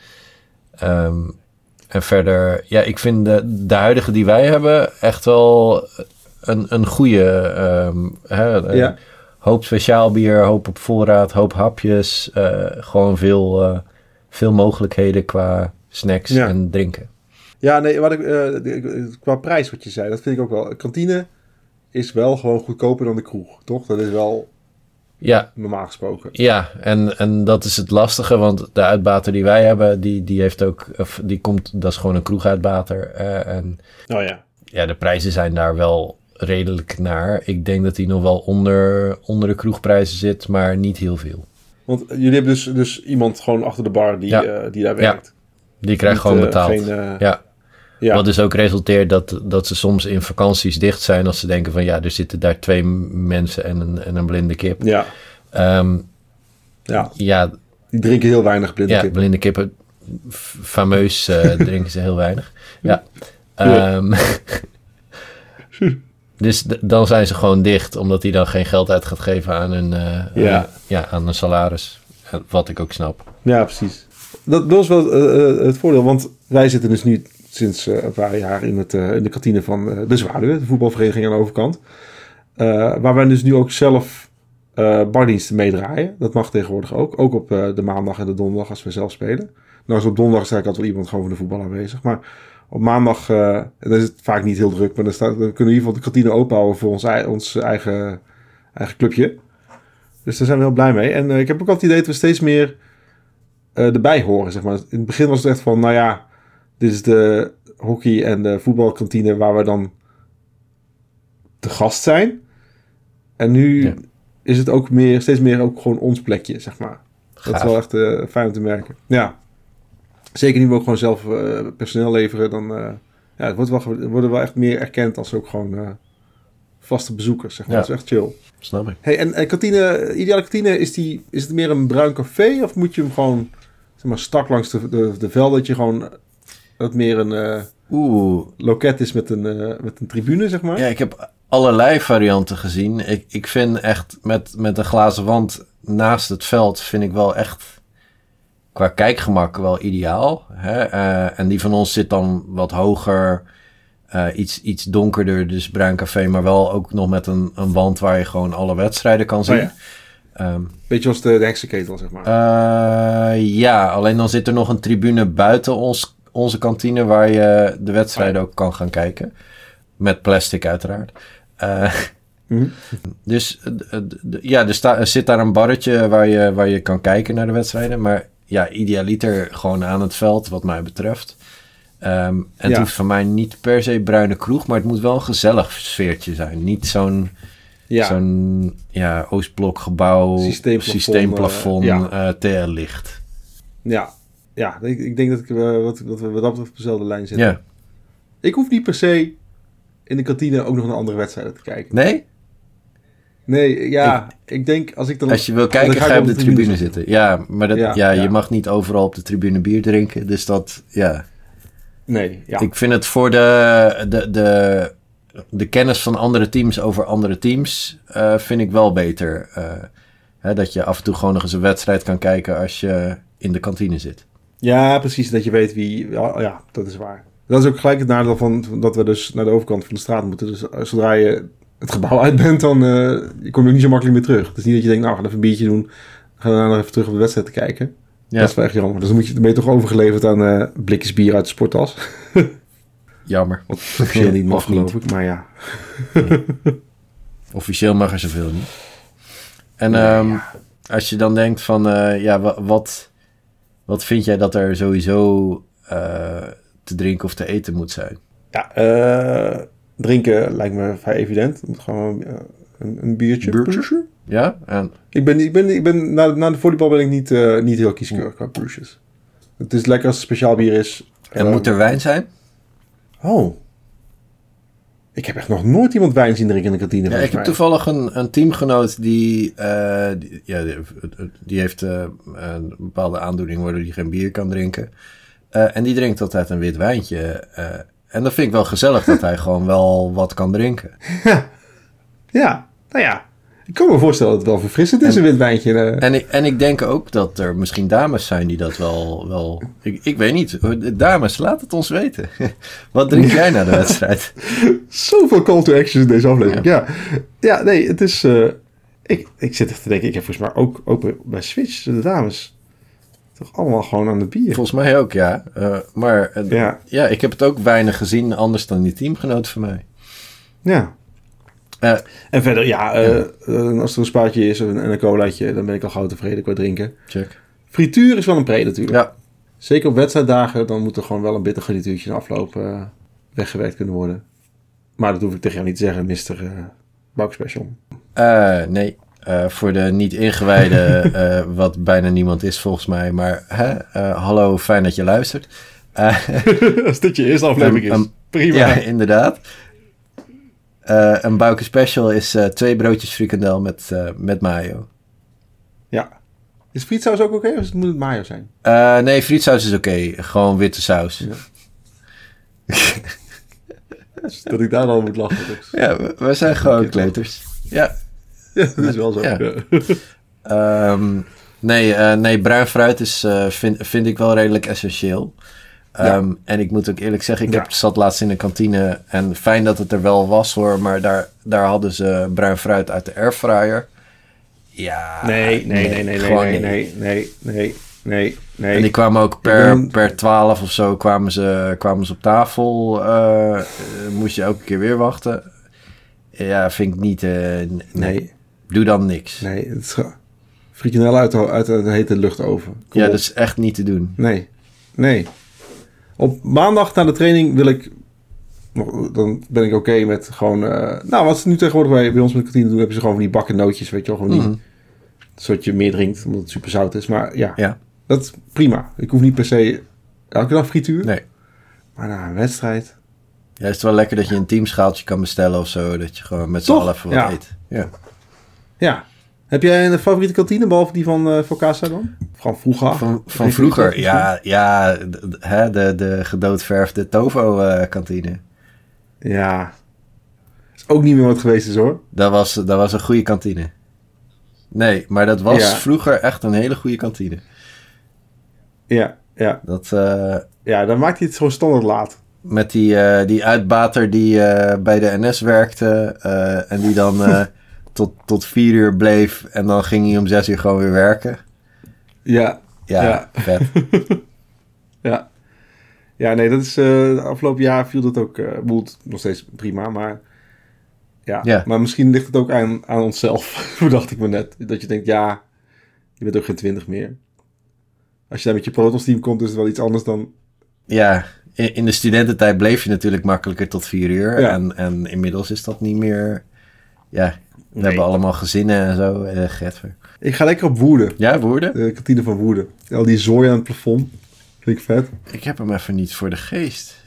En verder, ja, ik vind de huidige die wij hebben echt wel een goede. Hoop speciaal bier, hoop op voorraad, hoop hapjes, gewoon veel mogelijkheden qua snacks en drinken. Ja, nee, qua prijs wat je zei, dat vind ik ook wel. Kantine is wel gewoon goedkoper dan de kroeg, toch? Dat is wel Ja. Normaal gesproken. Ja, en dat is het lastige, want de uitbater die wij hebben, die heeft ook, of die komt, dat is gewoon een kroeguitbater. En ja, de prijzen zijn daar wel redelijk naar. Ik denk dat die nog wel onder de kroegprijzen zit, maar niet heel veel. Want jullie hebben dus iemand gewoon achter de bar die daar werkt. Ja, die krijgt gewoon betaald. Ja. Wat dus ook resulteert dat ze soms in vakanties dicht zijn als ze denken van ja, er zitten daar 2 mensen en een blinde kip. Ja. Ja. Die drinken heel weinig blinde kippen. Ja, blinde kippen, fameus drinken ze heel weinig. Ja. Dus dan zijn ze gewoon dicht, omdat hij dan geen geld uit gaat geven aan aan een salaris. Wat ik ook snap. Ja, precies. Dat was wel het voordeel, want wij zitten dus nu sinds een paar jaar in de kantine van de Zwaluwe, de voetbalvereniging aan de overkant. Waar wij dus nu ook zelf bardiensten meedraaien. Dat mag tegenwoordig ook. Ook op de maandag en de donderdag als we zelf spelen. Nou, op donderdag is eigenlijk altijd wel iemand gewoon van de voetbal aanwezig. Maar op maandag, dan is het vaak niet heel druk, maar dan kunnen we in ieder geval de kantine openhouden voor ons eigen clubje. Dus daar zijn we heel blij mee. En ik heb ook altijd het idee dat we steeds meer erbij horen, zeg maar. In het begin was het echt van, nou ja, dit is de hockey- en de voetbalkantine waar we dan te gast zijn. En nu is het ook steeds meer ook gewoon ons plekje, zeg maar. Dat is wel echt fijn om te merken. Ja. Zeker nu we ook gewoon zelf personeel leveren, dan het worden wel echt meer erkend als ook gewoon vaste bezoekers, zeg maar. Ja. Dat is echt chill. Snap ik. Hey, en ideale kantine, is het meer een bruin café of moet je hem gewoon, zeg maar, strak langs de velden, dat je gewoon dat meer een loket is met een tribune, zeg maar? Ja, ik heb allerlei varianten gezien. Ik vind echt met een glazen wand naast het veld vind ik wel echt qua kijkgemak wel ideaal. Hè? En die van ons zit dan wat hoger, iets donkerder, dus bruin café, maar wel ook nog met een wand waar je gewoon alle wedstrijden kan zien. Beetje als de heksenketel, zeg maar. Ja, alleen dan zit er nog een tribune buiten onze kantine waar je de wedstrijden ook kan gaan kijken. Met plastic uiteraard. Dus er zit daar een barretje waar je kan kijken naar de wedstrijden. Maar ja, idealiter gewoon aan het veld, wat mij betreft. Het hoeft van mij niet per se bruine kroeg, maar het moet wel een gezellig sfeertje zijn. Niet zo'n Oostblokgebouw, systeemplafond, TL-licht. Ja, ik denk dat wat we dat betreft op dezelfde lijn zitten. Ja. Ik hoef niet per se in de kantine ook nog naar andere wedstrijden te kijken. Nee? Nee, ik denk als ik dan... Als je wil kijken, ga je op de tribune zitten. Ja, maar je mag niet overal op de tribune bier drinken. Dus dat, Nee, ja. Ik vind het voor de kennis van andere teams over andere teams vind ik wel beter. Dat je af en toe gewoon nog eens een wedstrijd kan kijken als je in de kantine zit. Ja, precies. Dat je weet wie... Ja, dat is waar. Dat is ook gelijk het nadeel van dat we dus naar de overkant van de straat moeten. Dus zodra je het gebouw uit bent, dan kom je ook niet zo makkelijk meer terug. Het is niet dat je denkt, nou, we gaan even een biertje doen. Gaan we daarna nog even terug op de wedstrijd te kijken. Ja. Dat is wel echt jammer. Dus dan ben je toch overgeleverd aan blikjes bier uit de sporttas. Jammer. Wat officieel niet mag, geloof ik. Maar ja. Nee. Officieel mag er zoveel niet. En als je dan denkt van, wat vind jij dat er sowieso te drinken of te eten moet zijn? Ja, drinken lijkt me vrij evident. Het moet gewoon een biertje. Ja? En... Ik ben na de volleybal ben ik niet heel kieskeurig qua biertjes. Het is lekker als het speciaal bier is. En moet er wijn zijn? Oh. Ik heb echt nog nooit iemand wijn zien drinken in de kantine. Ja, ik heb toevallig een teamgenoot die heeft een bepaalde aandoening waardoor hij geen bier kan drinken. En die drinkt altijd een wit wijntje. En dat vind ik wel gezellig dat hij gewoon wel wat kan drinken. Ja, nou ja. Ik kan me voorstellen dat het wel verfrissend is, een wit wijntje. En ik denk ook dat er misschien dames zijn die dat wel... Ik weet niet. Dames, laat het ons weten. Wat drink jij na de wedstrijd? Zoveel call to action in deze aflevering. Ja, nee, het is... Ik zit echt te denken, ik heb volgens mij ook bij Switch, de dames... toch allemaal gewoon aan de bier. Volgens mij ook, ja. Maar ik heb het ook weinig gezien, anders dan die teamgenoot van mij. Ja. En verder, als er een spaatje is en een colaatje, dan ben ik al gauw tevreden qua drinken. Check. Frituur is wel een pre natuurlijk. Ja. Zeker op wedstrijddagen, dan moet er gewoon wel een bitter garnituurtje in de afloop weggewerkt kunnen worden. Maar dat hoef ik tegen jou niet te zeggen, Mr. Bouwspecial. Nee, voor de niet ingewijde, wat bijna niemand is volgens mij. Maar hallo, fijn dat je luistert. Als dit je eerste aflevering is. Prima. Ja, inderdaad. Een Bouke Special is 2 broodjes frikandel met mayo. Ja. Is frietsaus ook oké, of moet het mayo zijn? Nee, frietsaus is oké. Gewoon witte saus. Ja. Dat ik daar dan moet lachen. Dus. Ja, we zijn gewoon kleuters. Ja. Ja, dat is wel zo. Ja. Nee, bruin fruit is, vind ik wel redelijk essentieel. En ik moet ook eerlijk zeggen, ik zat laatst in de kantine en fijn dat het er wel was hoor, maar daar hadden ze bruin fruit uit de airfryer. Ja. Nee. En die kwamen ook per 12 of zo kwamen ze op tafel. Moest je elke keer weer wachten. Ja, vind ik niet. Nee. Doe dan niks. Nee, het is frikandellen uit een hete luchtoven. Ja, dat is echt niet te doen. Nee. Op maandag na de training dan ben ik oké met gewoon... wat ze nu tegenwoordig bij ons met de kantine doen, hebben ze gewoon van die bakken nootjes, weet je wel. Gewoon die soort je meer drinkt, omdat het super zout is. Maar ja, dat is prima. Ik hoef niet per se elke dag frituur. Nee. Maar na een wedstrijd... Ja, is het wel lekker dat je een teamschaaltje kan bestellen of zo, dat je gewoon met z'n allen even wat eet. Ja. Heb jij een favoriete kantine, behalve die van Focasa dan? Gewoon vroeger? Van vroeger, ja. De gedoodverfde Tovo-kantine. Ja. Is ook niet meer wat geweest is, hoor. Dat was een goede kantine. Nee, maar dat was vroeger echt een hele goede kantine. Ja. Dan maakt hij het zo standaard laat. Met die uitbater die bij de NS werkte en die dan... Tot 4 uur bleef en dan ging hij om 6 uur gewoon weer werken. Ja. Vet. Ja, nee, dat is de afgelopen jaar viel dat ook nog steeds prima, maar maar misschien ligt het ook aan onszelf, bedacht ik me net. Dat je denkt, je bent ook geen 20 meer. Als je daar met je Protos team komt, is het wel iets anders dan... Ja, in de studententijd bleef je natuurlijk makkelijker tot 4 uur en inmiddels is dat niet meer... Ja, we hebben allemaal gezinnen en zo. Getver. Ik ga lekker op Woerden. Ja, Woerden? De kantine van Woerden. Al die zooi aan het plafond. Vind ik vet. Ik heb hem even niet voor de geest.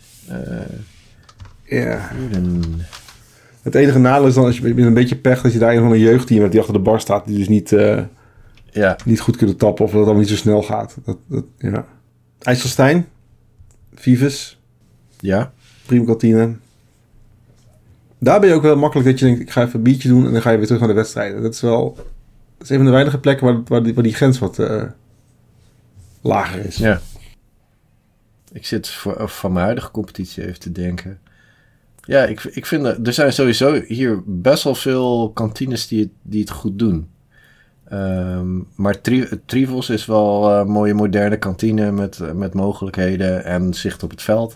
Woerden. Het enige nadeel is dan, als je met een beetje pech, dat je daar een van een jeugdteam hebt die achter de bar staat, die dus niet goed kunnen tappen of dat het allemaal niet zo snel gaat. IJsselstein. Vives. Ja. Prima kantine. Daar ben je ook wel makkelijk dat je denkt, ik ga even een biertje doen en dan ga je weer terug naar de wedstrijden. Dat is een van de weinige plekken waar die grens wat lager is. Ja. Ik zit van mijn huidige competitie even te denken. Ja, ik vind er zijn sowieso hier best wel veel kantines die het goed doen. Maar Trivels is wel een mooie moderne kantine met mogelijkheden en zicht op het veld.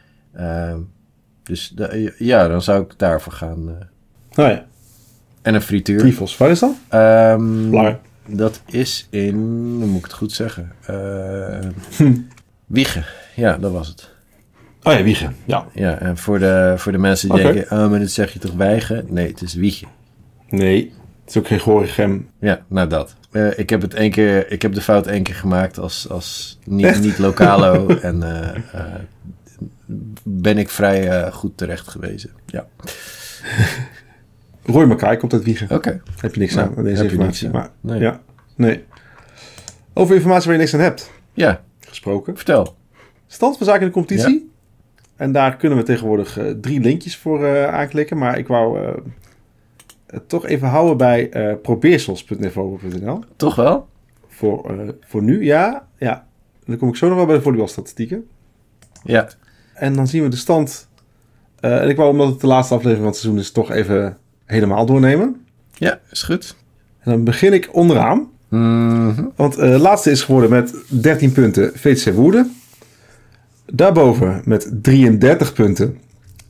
Dus dan zou ik daarvoor gaan. Ja. En een frituur. Trivels, waar is dat? Dat is in, dan moet ik het goed zeggen. Wiegen. Ja, dat was het. Oh ja, Wiegen. Ja. Ja, en voor de mensen die denken, maar dat zeg je toch Wijgen? Nee, het is Wiegen. Nee, het is ook geen Gorinchem. Ja, nou dat. Ik heb de fout 1 keer gemaakt als niet lokalo en ben ik vrij goed terecht gewezen. Ja. Roy Mackay komt uit Wiegen. Oké. Heb je niks aan deze informatie. Maar, nee. Nee. Over informatie waar je niks aan hebt. Ja. Gesproken. Vertel. Stand van zaken in de competitie. Ja. En daar kunnen we tegenwoordig 3 linkjes voor aanklikken. Maar ik wou het toch even houden bij probeersels.nevovo.nl. Toch wel? Voor nu, ja. Dan kom ik zo nog wel bij de volleybalstatistieken. Ja. En dan zien we de stand. En ik wou, omdat het de laatste aflevering van het seizoen is, toch even helemaal doornemen. Ja, is goed. En dan begin ik onderaan. Mm-hmm. Want de laatste is geworden met 13 punten VTC Woerden. Daarboven met 33 punten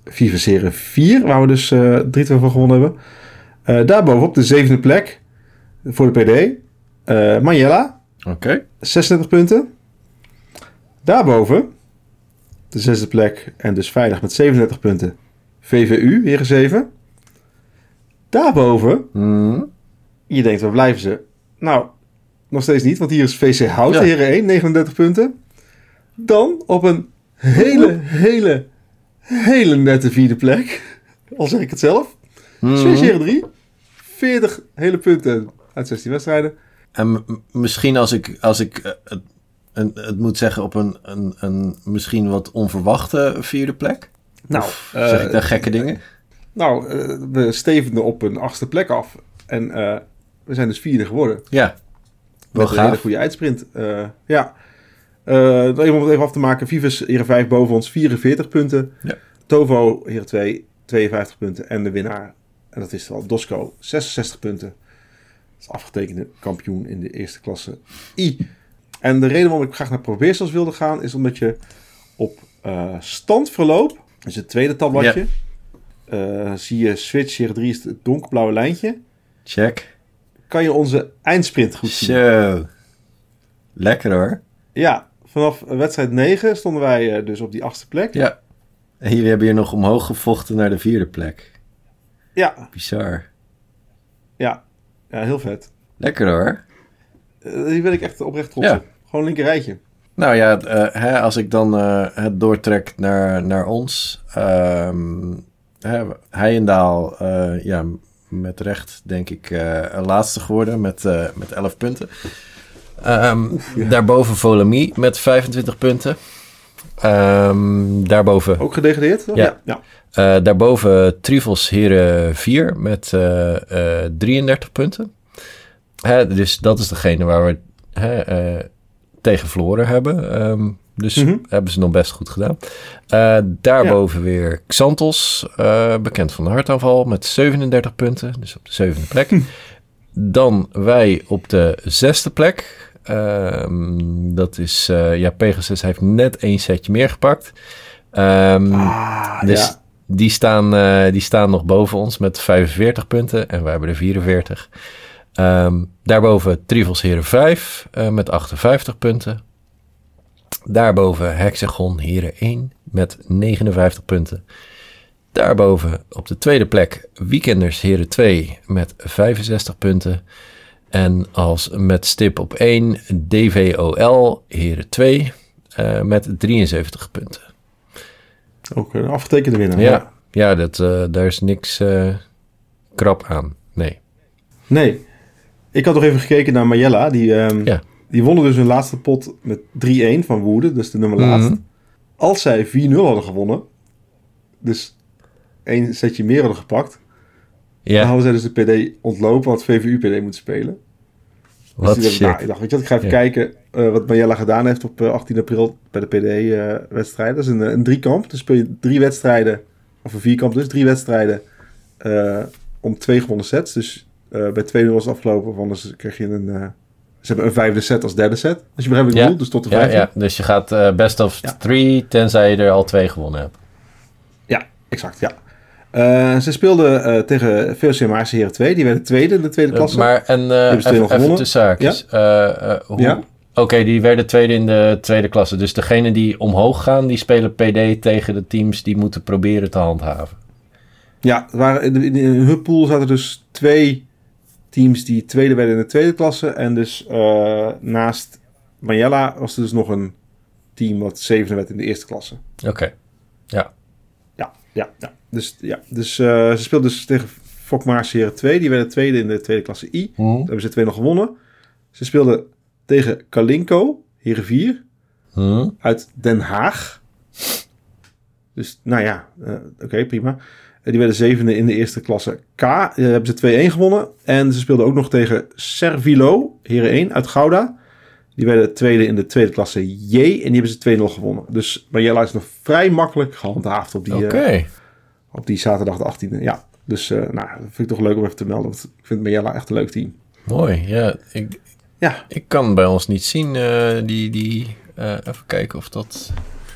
FIFA Serie 4, waar we dus 3 van gewonnen hebben. Daarbovenop de 7e plek voor de PD. Manjella. Oké. 36 punten. Daarboven, de 6e plek en dus veilig met 37 punten. VVU, Heren 7. Daarboven, je denkt, waar blijven ze? Nou, nog steeds niet, want hier is VC Houten, Heren 1, 39 punten. Dan op een hele nette 4e plek, al zeg ik het zelf. Switch Heren 3, 40 hele punten uit 16 wedstrijden. En misschien als ik het moet zeggen op een misschien wat onverwachte 4e plek? Nou, zeg ik daar gekke dingen? Nou, we stevenden op een 8e plek af. En we zijn dus 4e geworden. Ja. Met een hele goede eindsprint. Om het even af te maken. Vivus Heren 5 boven ons 44 punten. Ja. Tovo Heren 2 52 punten. En de winnaar, en dat is wel Dosco, 66 punten. Dat is afgetekende kampioen in de eerste klasse I. En de reden waarom ik graag naar probeersels wilde gaan, is omdat je op standverloop, dus het tweede tabbladje, zie je Switch Heren 3 is het donkerblauwe lijntje. Check. Kan je onze eindsprint goed zien. Zo. Lekker hoor. Ja, vanaf wedstrijd 9 stonden wij dus op die 8e plek. Ja. En jullie hebben hier nog omhoog gevochten naar de 4e plek. Ja. Bizar. Ja, heel vet. Lekker hoor. Hier ben ik echt oprecht trots op. Gewoon linker rijtje. Nou ja, als ik dan het doortrek naar ons. Heijendaal, met recht denk ik laatste geworden met 11 punten. Daarboven Volami met 25 punten. Daarboven... Ook gedegradeerd? Ja. Daarboven Trivels Heren 4 met 33 punten. Dus dat is degene waar we tegen verloren hebben. Dus hebben ze nog best goed gedaan. Daarboven weer Xantos, bekend van de hartaanval, met 37 punten. Dus op de 7e plek. Dan wij op de 6e plek. Dat is, Pegasus heeft net 1 setje meer gepakt. Dus die staan nog boven ons met 45 punten. En wij hebben er 44. Daarboven Trivels Heren 5 met 58 punten. Daarboven Hexagon Heren 1 met 59 punten. Daarboven op de tweede plek Weekenders Heren 2 met 65 punten. En als met stip op 1 DVOL Heren 2 met 73 punten. Ook een afgetekende winnaar. Ja, daar is niks krap aan. Nee. Ik had nog even gekeken naar Majella. Die wonnen dus hun laatste pot met 3-1 van Woerden. Dus de nummer laatste. Als zij 4-0 hadden gewonnen. Dus 1 setje meer hadden gepakt. Dan hadden zij dus de PD ontlopen. Want VVU PD moet spelen. Wat dus ik dacht, weet je wat, ik ga even kijken wat Majella gedaan heeft op 18 april bij de PD-wedstrijd. Dat is een driekamp. Dus speel je 3 wedstrijden, of een vierkamp dus, 3 wedstrijden om 2 gewonnen sets. Dus bij 2-0 was het afgelopen, anders krijg je ze hebben een 5e set als derde set. Als je begrijpt wat ik bedoel, dus tot de 5e. Ja, dus je gaat best of 3, tenzij je er al 2 gewonnen hebt. Ja, exact, ja. Ze speelden tegen VOC Maarse Heren 2. Die werden tweede in de tweede klasse. Maar even tussen haakjes. Ja? Oké, die werden tweede in de tweede klasse. Dus degene die omhoog gaan, die spelen PD tegen de teams die moeten proberen te handhaven. Ja, in hun pool zaten dus 2 teams die tweede werden in de tweede klasse. En dus naast Majella was er dus nog een team wat 7e werd in de eerste klasse. Oké, ja. Ja. Dus ze speelden dus tegen Fok Maarse Heren 2. Die werden tweede in de tweede klasse I. Daar hebben ze 2 nog gewonnen. Ze speelden tegen Kalinko, Heren 4. Uit Den Haag. Dus, oké, prima. Die werden 7e in de eerste klasse K. Daar hebben ze 2-1 gewonnen. En ze speelden ook nog tegen Servilo, Heren 1 uit Gouda. Die werden tweede in de tweede klasse J. En die hebben ze 2-0 gewonnen. Dus Majella is nog vrij makkelijk gehandhaafd op die zaterdag de 18e. Ja, dus dat vind ik toch leuk om even te melden. Want ik vind Majella echt een leuk team. Mooi, ja. Ik kan bij ons niet zien. Even kijken of dat...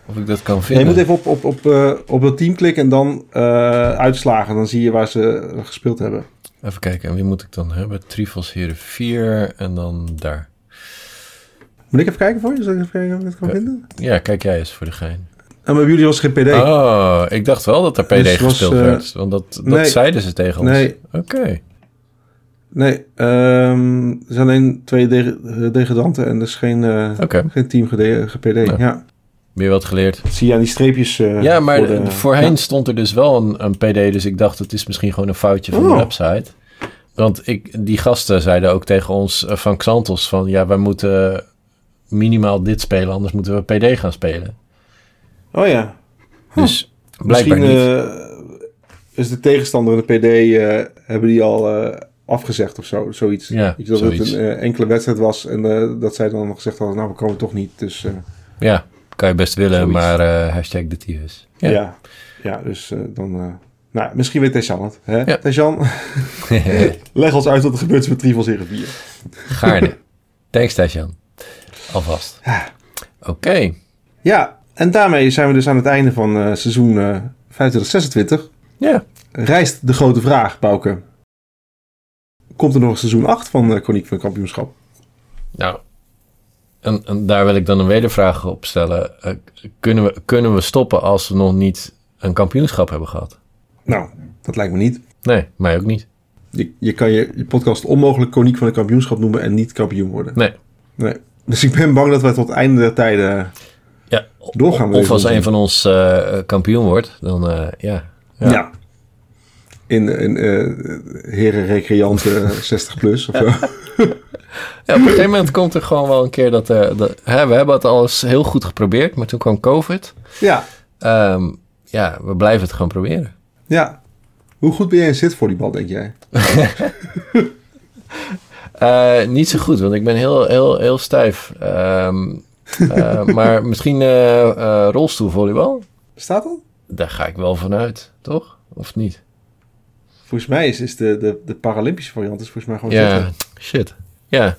Of ik dat kan Ja, vinden. je moet even op het team klikken en dan uitslagen. Dan zie je waar ze gespeeld hebben. Even kijken, en wie moet ik dan hebben? Trifels Heren 4 en dan daar. Moet ik even kijken voor je? Zal ik even kijken of ik het kan vinden? Ja, kijk jij eens voor de gein. Maar bij jullie was er geen PD. Oh, ik dacht wel dat er PD Dus gespeeld was, werd. Want dat nee. zeiden ze tegen ons. Nee. Oké. Nee, er zijn alleen 2 degradanten en dus geen team GPD. Ja. Weer wat geleerd. Dat zie je aan die streepjes. Ja, maar voorheen ja. stond er dus wel een PD. Dus ik dacht, het is misschien gewoon een foutje van de website. Want die gasten zeiden ook tegen ons van Xantos van... Ja, wij moeten minimaal dit spelen, anders moeten we PD gaan spelen. Oh ja. Dus blijkbaar misschien, niet. Is de tegenstander in de PD, hebben die al afgezegd of zo, zoiets. Ja, dat zoiets. het een enkele wedstrijd was en dat zij dan nog gezegd hadden, nou we komen toch niet. Dus, ja, kan je best willen, zoiets. maar hashtag de tyfus. Ja, dus dan... nou, misschien weet Tejan het. Hè? Ja. Tejan, leg ons uit wat er gebeurt met Trifels Heren 4. Gaarne. Thanks, Tasjan. Alvast. Oké. Ja, en daarmee zijn we dus aan het einde van seizoen 25-26. Ja. Rijst de grote vraag, Bouke. Komt er nog een seizoen 8 van Chroniek van het Kampioenschap? Nou, en daar wil ik dan een wedervraag op stellen. Kunnen we stoppen als we nog niet een kampioenschap hebben gehad? Nou, dat lijkt me niet. Nee, mij ook niet. Je kan je podcast onmogelijk Chroniek van het Kampioenschap noemen en niet kampioen worden. Nee. Dus ik ben bang dat wij tot het einde der tijden doorgaan. Of als een van ons kampioen wordt, dan ja. In heren recreanten 60 plus of zo. Ja, op een gegeven moment komt er gewoon wel een keer dat... we hebben het al eens heel goed geprobeerd, maar toen kwam COVID. Ja. We blijven het gewoon proberen. Ja. Hoe goed ben jij in zitvolleybal, denk jij? Niet zo goed, want ik ben heel stijf. Maar misschien rolstoelvolleybal? Bestaat dat? Daar ga ik wel vanuit, toch? Of niet? Volgens mij is de Paralympische variant is volgens mij gewoon zitten. Shit. Ja.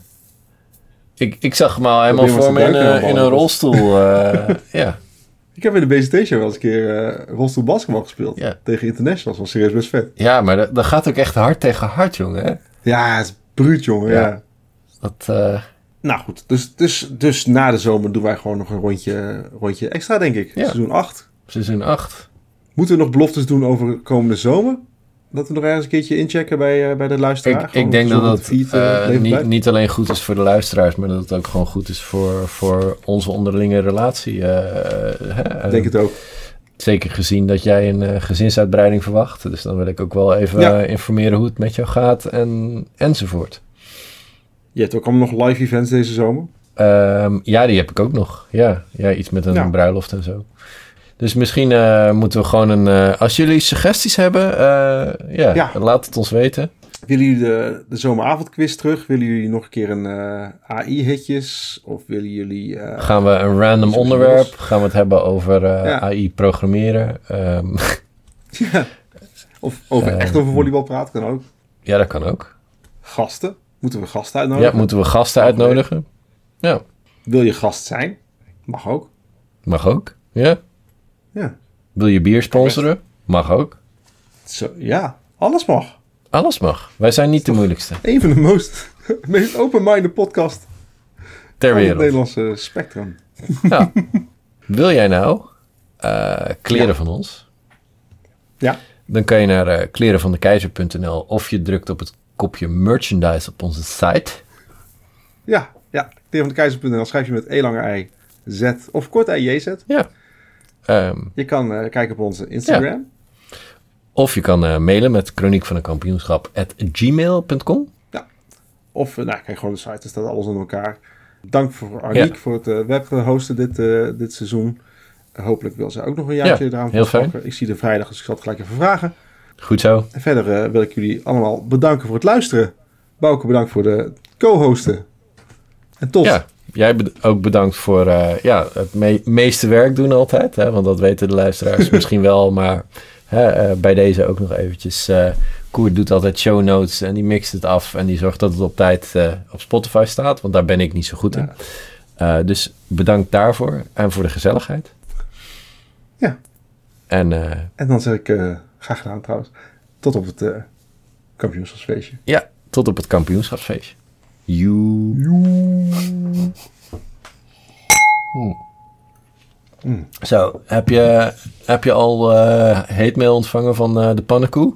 Ik zag hem al helemaal voor me in een rolstoel. Ja. Ik heb in de BCT-show wel eens een keer rolstoel basketbal gespeeld. Ja. Tegen Internationals. Was serieus best vet. Ja, maar dat gaat ook echt hard tegen hard, jongen. Hè? Ja, het is bruut, jongen. Ja. Dat, Nou goed, dus na de zomer doen wij gewoon nog een rondje extra, denk ik. Ja. Seizoen 8. Seizoen 8. Moeten we nog beloftes doen over komende zomer? Dat we nog ergens een keertje inchecken bij de luisteraar? Ik denk dat dat feed, niet alleen goed is voor de luisteraars, maar dat het ook gewoon goed is voor onze onderlinge relatie. Ik denk het ook. Zeker gezien dat jij een gezinsuitbreiding verwacht. Dus dan wil ik ook wel even informeren hoe het met jou gaat enzovoort. Je hebt ook allemaal nog live events deze zomer? Ja, die heb ik ook nog. Ja, iets met een bruiloft en zo. Dus misschien moeten we gewoon als jullie suggesties hebben, laat het ons weten. Willen jullie de zomeravondquiz terug? Willen jullie nog een keer een AI-hitjes? Of willen jullie... gaan we een random onderwerp? Gaan we het hebben over AI programmeren? Ja. Of echt over volleybal praten, kan ook. Ja, dat kan ook. Gasten? Moeten we gasten uitnodigen? Ja, moeten we gasten uitnodigen? Ja. Wil je gast zijn? Mag ook. Mag ook, ja. Ja. Wil je bier sponsoren? Mag ook. Zo, ja, alles mag. Alles mag. Wij zijn niet de moeilijkste. Een van de meest open-minded podcast ter van wereld. het Nederlandse spectrum. Ja. Wil jij nou kleren van ons? Ja. Dan kan je naar klerenvandekeizer.nl of je drukt op het kopje merchandise op onze site. Ja. Klerenvandekeizer.nl schrijf je met E-lange-I, Z of kort I-J-Z. Ja. Je kan kijken op onze Instagram. Ja. Of je kan mailen met chroniekvandenkampioenschap@gmail.com. Ja. Of kijk gewoon de site, er staat alles onder elkaar. Dank voor Arniek voor het web hosten dit seizoen. Hopelijk wil ze ook nog een jaartje eraan vastpakken. Ik zie de vrijdag, dus ik zal het gelijk even vragen. Goed zo. En verder wil ik jullie allemaal bedanken voor het luisteren. Bouke, bedankt voor de co-hosten. En tot. Ja, jij ook bedankt voor het meeste werk doen altijd. Hè, want dat weten de luisteraars misschien wel. Maar bij deze ook nog eventjes. Koert doet altijd show notes en die mixt het af. En die zorgt dat het op tijd op Spotify staat. Want daar ben ik niet zo goed in. Dus bedankt daarvoor en voor de gezelligheid. Ja. En dan zeg ik, graag gedaan trouwens, tot op het kampioenschapsfeestje. ja, tot op het kampioenschapsfeestje. Zo, heb je al hate mail ontvangen van de pannenkoe?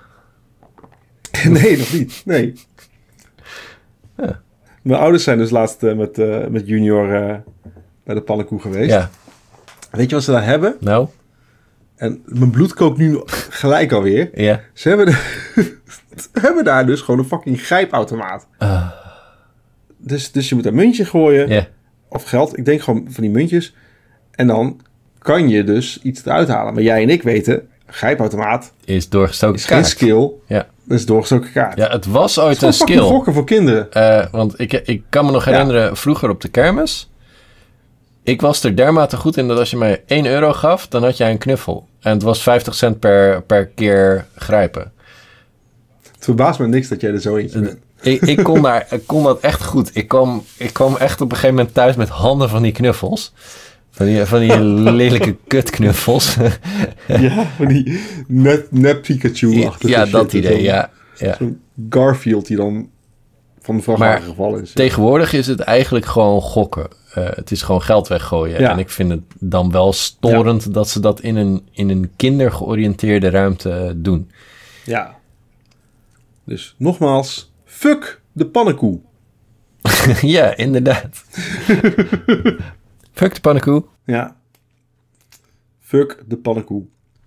Nee, nog niet. Nee. Ja. Mijn ouders zijn dus laatst met junior bij de pannenkoe geweest. Ja. Weet je wat ze daar hebben? Nou? En mijn bloed kookt nu gelijk alweer. Ja. Ze hebben daar dus gewoon een fucking grijpautomaat. Dus je moet een muntje gooien. Ja. Of geld. Ik denk gewoon van die muntjes. En dan kan je dus iets eruit halen. Maar jij en ik weten, grijpautomaat Is doorgestoken is geen kaart. skill. Ja. Dat is doorgestoken kaart. Ja, het was Het ooit is gewoon een fucking skill. gokken voor kinderen. Want ik kan me nog herinneren, vroeger op de kermis. Ik was er dermate goed in dat als je mij €1 gaf, dan had jij een knuffel. En het was 50 cent per keer grijpen. Het verbaast me niks dat jij er zo eentje bent. Ik kon dat echt goed. Ik kwam echt op een gegeven moment thuis met handen van die knuffels. Van die lelijke kutknuffels. Ja, van die nep Pikachu-achtige Ja, shit. dat idee, ja. Zo'n Garfield die dan van de vrachtwagen gevallen is. Tegenwoordig is het eigenlijk gewoon gokken. Het is gewoon geld weggooien. Ja. En ik vind het dan wel storend dat ze dat in een kindergeoriënteerde ruimte doen. Ja. Dus nogmaals, fuck de pannenkoe. Ja, inderdaad. Fuck de pannenkoe. Ja. Fuck de pannenkoe.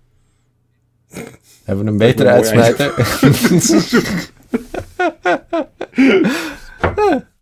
Hebben we een betere Dat is een mooi uitsmijter?